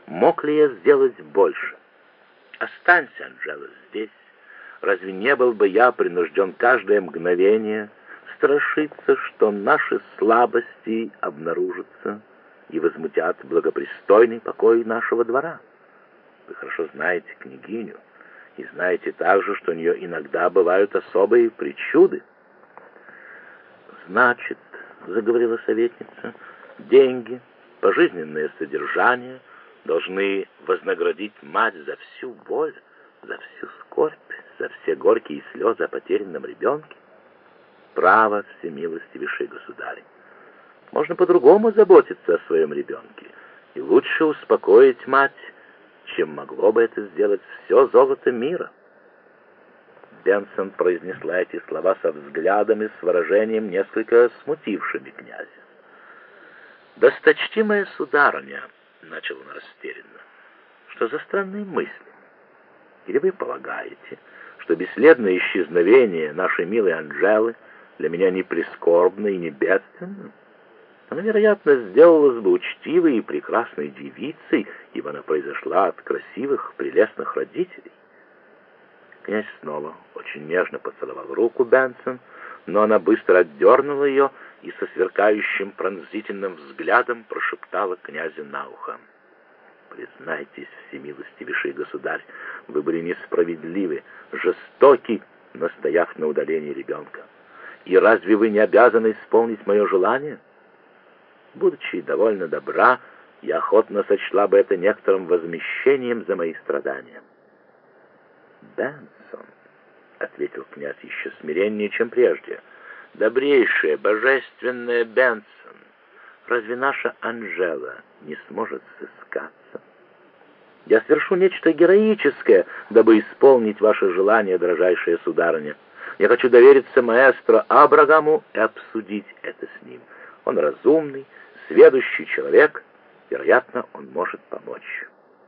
Мог ли я сделать больше? Останься, Анжела, здесь. Разве не был бы я принужден каждое мгновение страшиться, что наши слабости обнаружатся и возмутят благопристойный покой нашего двора? Вы хорошо знаете княгиню, и знаете также, что у нее иногда бывают особые причуды. «Значит, — заговорила советница, — деньги, пожизненное содержание должны вознаградить мать за всю боль, за всю скорбь, за все горькие слезы о потерянном ребенке? Право, всемилостивейший государь, можно по-другому заботиться о своем ребенке и лучше успокоить мать, чем могло бы это сделать все золото мира». Бенсон произнесла эти слова со взглядом и с выражением, несколько смутившими князя. «Досточтимая сударыня, — начал он растерянно, — что за странные мысли? Или вы полагаете, что бесследное исчезновение нашей милой Анжелы для меня не прискорбно и не бедственно? Она, вероятно, сделалась бы учтивой и прекрасной девицей, ибо она произошла от красивых, прелестных родителей». Князь снова очень нежно поцеловал руку Бенсон, но она быстро отдернула ее и со сверкающим пронзительным взглядом прошептала князю на ухо: «Признайтесь, всемилостивейший государь, вы были несправедливы, жестоки, настояв на удалении ребенка. И разве вы не обязаны исполнить мое желание? Будучи довольно добра, я охотно сочла бы это некоторым возмещением за мои страдания». «Бенсон», — ответил князь еще смиреннее, чем прежде, — «добрейшая, божественная Бенсон, разве наша Анжела не сможет сыскаться? Я совершу нечто героическое, дабы исполнить ваше желание, дрожайшая сударыня. Я хочу довериться маэстро Абрагаму и обсудить это с ним. Он разумный, сведущий человек, вероятно, он может помочь».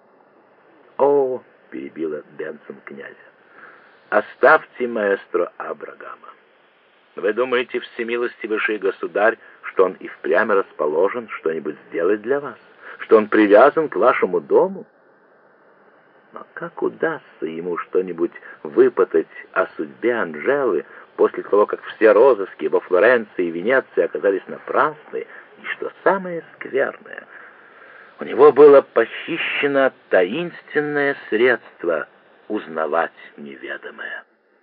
«О, — перебила Бенсон князя, — оставьте маэстро Абрагама. Вы думаете, всемилостивейший государь, что он и впрямь расположен что-нибудь сделать для вас, что он привязан к вашему дому? Но как удастся ему что-нибудь выпытать о судьбе Анжелы после того, как все розыски во Флоренции и Венеции оказались напрасны, и, что самое скверное, у него было похищено таинственное средство узнавать неведомое?»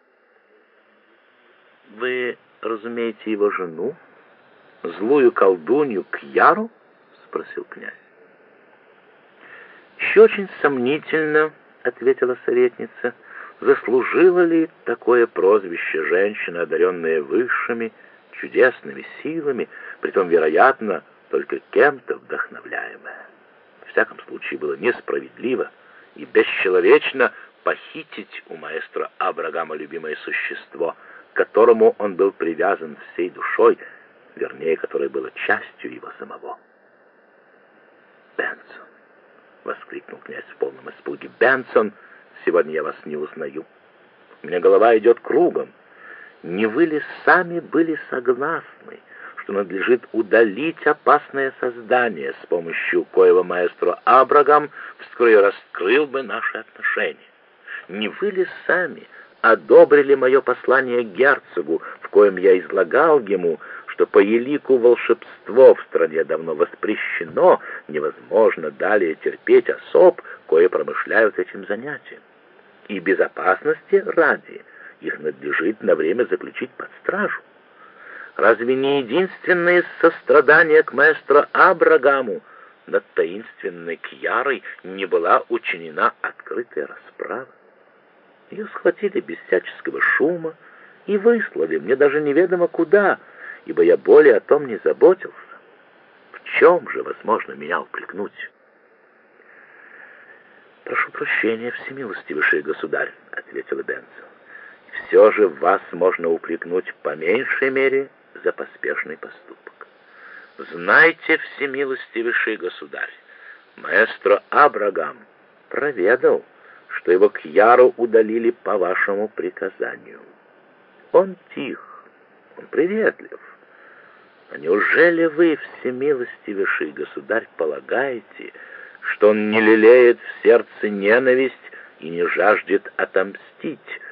«Вы разумеете его жену, злую колдунью Кьяру?» — спросил князь. «Еще очень сомнительно, — ответила советница, — заслужила ли такое прозвище женщина, одаренная высшими, чудесными силами, притом, вероятно, только кем-то вдохновляемая. В всяком случае, было несправедливо и бесчеловечно похитить у маэстро Абрагама любимое существо, к которому он был привязан всей душой, вернее, которое было частью его самого». «Бенсон!» — воскликнул князь в полном испуге. «Бенсон, сегодня я вас не узнаю. У меня голова идет кругом. Не вы ли сами были согласны, что надлежит удалить опасное создание, с помощью коего маэстро Абрагам вскоре раскрыл бы наши отношения? Не вы ли сами одобрили мое послание герцогу, в коем я излагал ему, что по елику волшебство в стране давно воспрещено, невозможно далее терпеть особ, кое промышляют этим занятием, и безопасности ради их надлежит на время заключить под стражу? Разве не единственное сострадание к маэстро Абрагаму над таинственной Кьярой не была учинена открытая расправа? Ее схватили без всяческого шума и выслали мне даже неведомо куда, ибо я более о том не заботился. В чем же возможно меня упрекнуть?» «Прошу прощения, всемилостивейший государь, — ответила Бенсон. — Все же вас можно упрекнуть по меньшей мере за поспешный поступок. Знайте, всемилостивейший государь, маэстро Абрагам проведал, что его Кьяру удалили по вашему приказанию. Он тих, он приветлив. А неужели вы, всемилостивейший государь, полагаете, что он не лелеет в сердце ненависть и не жаждет отомстить,